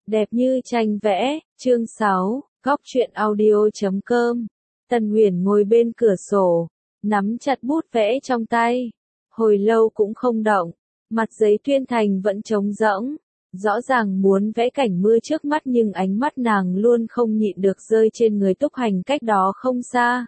Đẹp như tranh vẽ, chương 6, góc truyện audio.com. Tần Uyển ngồi bên cửa sổ, nắm chặt bút vẽ trong tay. Hồi lâu cũng không động, mặt giấy tuyên thành vẫn trống rỗng. Rõ ràng muốn vẽ cảnh mưa trước mắt nhưng ánh mắt nàng luôn không nhịn được rơi trên người Túc Hành cách đó không xa.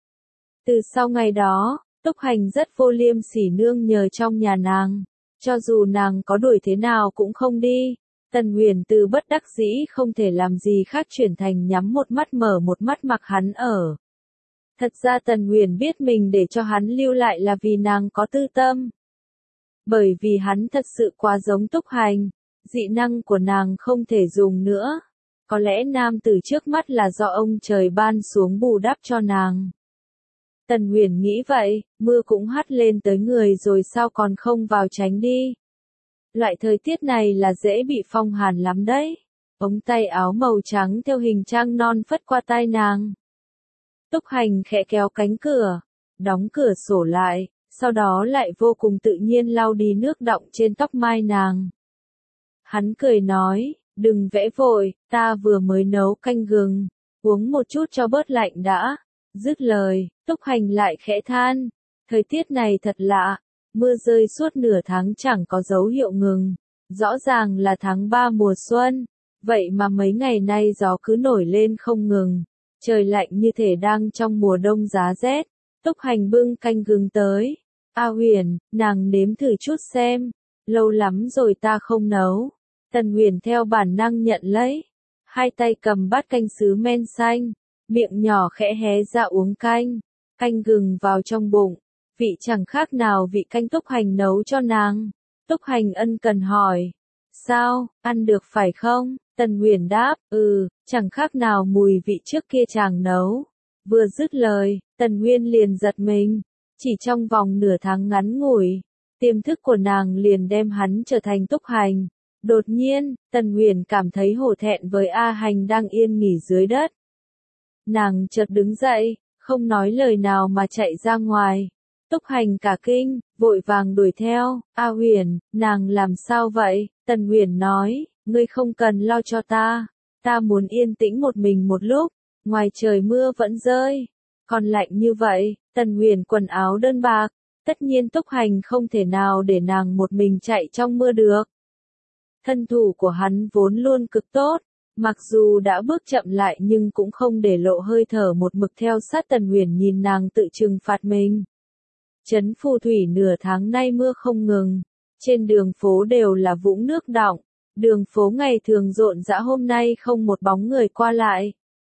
Từ sau ngày đó, Túc Hành rất vô liêm sỉ nương nhờ trong nhà nàng. Cho dù nàng có đuổi thế nào cũng không đi. Tần Uyển từ bất đắc dĩ không thể làm gì khác chuyển thành nhắm một mắt mở một mắt mặc hắn ở. Thật ra Tần Uyển biết mình để cho hắn lưu lại là vì nàng có tư tâm. Bởi vì hắn thật sự quá giống Túc Hành, dị năng của nàng không thể dùng nữa. Có lẽ nam tử trước mắt là do ông trời ban xuống bù đắp cho nàng. Tần Uyển nghĩ vậy, mưa cũng hắt lên tới người rồi sao còn không vào tránh đi. Loại thời tiết này là dễ bị phong hàn lắm đấy. Ống tay áo màu trắng theo hình trang non phất qua tai nàng. Túc Hành khẽ kéo cánh cửa, đóng cửa sổ lại, sau đó lại vô cùng tự nhiên lau đi nước đọng trên tóc mai nàng. Hắn cười nói, đừng vẽ vội, ta vừa mới nấu canh gừng, uống một chút cho bớt lạnh đã. Dứt lời, Túc Hành lại khẽ than, thời tiết này thật lạ. Mưa rơi suốt nửa tháng chẳng có dấu hiệu ngừng. Rõ ràng là tháng 3 mùa xuân. Vậy mà mấy ngày nay gió cứ nổi lên không ngừng. Trời lạnh như thể đang trong mùa đông giá rét. Túc Hành bưng canh gừng tới. A Uyển, nàng nếm thử chút xem. Lâu lắm rồi ta không nấu. Tần Uyển theo bản năng nhận lấy. Hai tay cầm bát canh sứ men xanh. Miệng nhỏ khẽ hé ra uống canh. Canh gừng vào trong bụng. Vị chẳng khác nào vị canh Túc Hành nấu cho nàng. Túc Hành ân cần hỏi. Sao, ăn được phải không? Tần Uyển đáp, chẳng khác nào mùi vị trước kia chàng nấu. Vừa dứt lời, Tần Uyên liền giật mình. Chỉ trong vòng nửa tháng ngắn ngủi, tiềm thức của nàng liền đem hắn trở thành Túc Hành. Đột nhiên, Tần Uyển cảm thấy hổ thẹn với A Hành đang yên nghỉ dưới đất. Nàng chợt đứng dậy, không nói lời nào mà chạy ra ngoài. Túc Hành cả kinh, vội vàng đuổi theo. A Uyển, nàng làm sao vậy? Tần Uyển nói, ngươi không cần lo cho ta. Ta muốn yên tĩnh một mình một lúc. Ngoài trời mưa vẫn rơi. Còn lạnh như vậy, Tần Uyển quần áo đơn bạc. Tất nhiên Túc Hành không thể nào để nàng một mình chạy trong mưa được. Thân thủ của hắn vốn luôn cực tốt. Mặc dù đã bước chậm lại nhưng cũng không để lộ hơi thở một mực theo sát Tần Uyển nhìn nàng tự trừng phạt mình. Trấn Phù Thủy nửa tháng nay mưa không ngừng, trên đường phố đều là vũng nước đọng, đường phố ngày thường rộn rã hôm nay không một bóng người qua lại.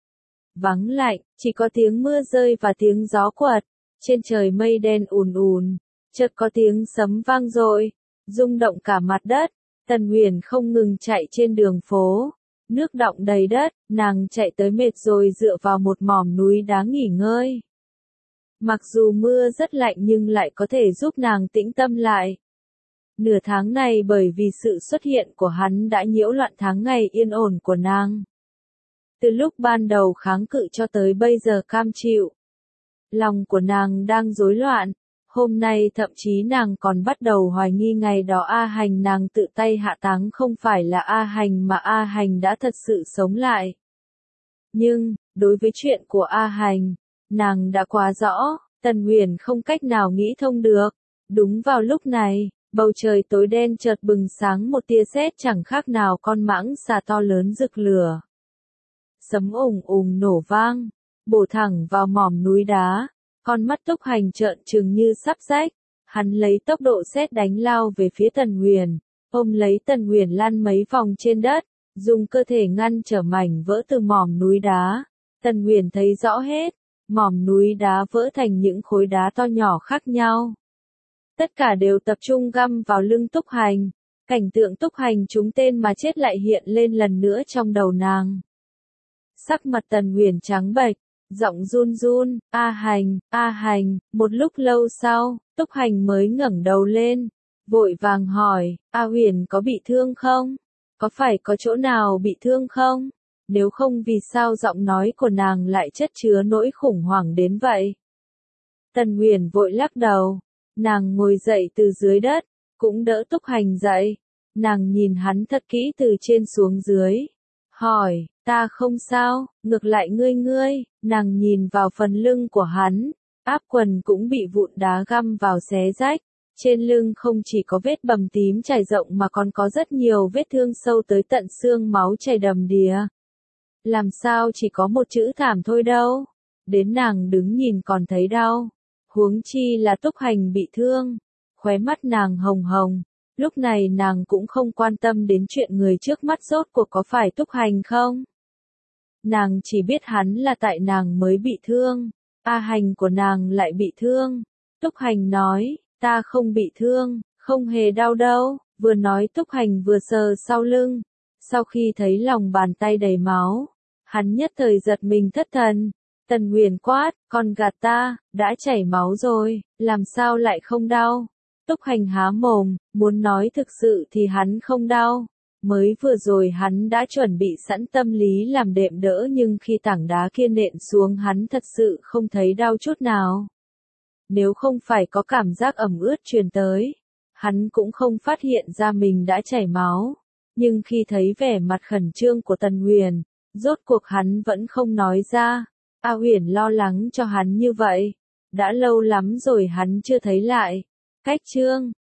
Vắng lạnh, chỉ có tiếng mưa rơi và tiếng gió quật, trên trời mây đen ùn ùn, chợt có tiếng sấm vang dội, rung động cả mặt đất. Tần Uyển không ngừng chạy trên đường phố, nước đọng đầy đất, nàng chạy tới mệt rồi dựa vào một mỏm núi đá nghỉ ngơi. Mặc dù mưa rất lạnh nhưng lại có thể giúp nàng tĩnh tâm lại. Nửa tháng này bởi vì sự xuất hiện của hắn đã nhiễu loạn tháng ngày yên ổn của nàng. Từ lúc ban đầu kháng cự cho tới bây giờ cam chịu. Lòng của nàng đang rối loạn. Hôm nay thậm chí nàng còn bắt đầu hoài nghi ngày đó A Hành nàng tự tay hạ táng không phải là A Hành mà A Hành đã thật sự sống lại. Nhưng, đối với chuyện của A Hành, nàng đã quá rõ, Tần Uyển không cách nào nghĩ thông được. Đúng vào lúc này, bầu trời tối đen chợt bừng sáng một tia sét chẳng khác nào con mãng xà to lớn rực lửa. Sấm ùng ùng nổ vang, bổ thẳng vào mỏm núi đá, con mắt Túc Hành trợn trừng như sắp rách. Hắn lấy tốc độ sét đánh lao về phía Tần Uyển, ôm lấy Tần Uyển lăn mấy vòng trên đất, dùng cơ thể ngăn trở mảnh vỡ từ mỏm núi đá. Tần Uyển thấy rõ hết. Mỏm núi đá vỡ thành những khối đá to nhỏ khác nhau. Tất cả đều tập trung găm vào lưng Túc Hành. Cảnh tượng Túc Hành trúng tên mà chết lại hiện lên lần nữa trong đầu nàng. Sắc mặt Tần Uyển trắng bệch, giọng run run, A Hành, một lúc lâu sau, Túc Hành mới ngẩng đầu lên, vội vàng hỏi, A Uyển có bị thương không? Có phải có chỗ nào bị thương không? Nếu không vì sao giọng nói của nàng lại chất chứa nỗi khủng hoảng đến vậy? Tần Uyển vội lắc đầu, nàng ngồi dậy từ dưới đất, cũng đỡ Túc Hành dậy. Nàng nhìn hắn thật kỹ từ trên xuống dưới, hỏi, ta không sao, ngược lại ngươi, nàng nhìn vào phần lưng của hắn, áp quần cũng bị vụn đá găm vào xé rách, trên lưng không chỉ có vết bầm tím trải rộng mà còn có rất nhiều vết thương sâu tới tận xương, máu chảy đầm đìa. Làm sao chỉ có một chữ thảm thôi đâu, đến nàng đứng nhìn còn thấy đau, huống chi là Túc Hành bị thương, khóe mắt nàng hồng hồng. Lúc này nàng cũng không quan tâm đến chuyện người trước mắt rốt cuộc có phải Túc Hành không. Nàng chỉ biết hắn là tại nàng mới bị thương, A Hành của nàng lại bị thương. Túc Hành nói, ta không bị thương, không hề đau đâu, vừa nói Túc Hành vừa sờ sau lưng. Sau khi thấy lòng bàn tay đầy máu, hắn nhất thời giật mình thất thần. Tần Huyền quát, con gạt ta, đã chảy máu rồi, làm sao lại không đau? Túc Hành há mồm, muốn nói thực sự thì hắn không đau. Mới vừa rồi hắn đã chuẩn bị sẵn tâm lý làm đệm đỡ, nhưng khi tảng đá kia nện xuống hắn thật sự không thấy đau chút nào. Nếu không phải có cảm giác ẩm ướt truyền tới, hắn cũng không phát hiện ra mình đã chảy máu. Nhưng khi thấy vẻ mặt khẩn trương của Tần Huyền, rốt cuộc hắn vẫn không nói ra. A Huyền lo lắng cho hắn như vậy. Đã lâu lắm rồi hắn chưa thấy lại. Cách chương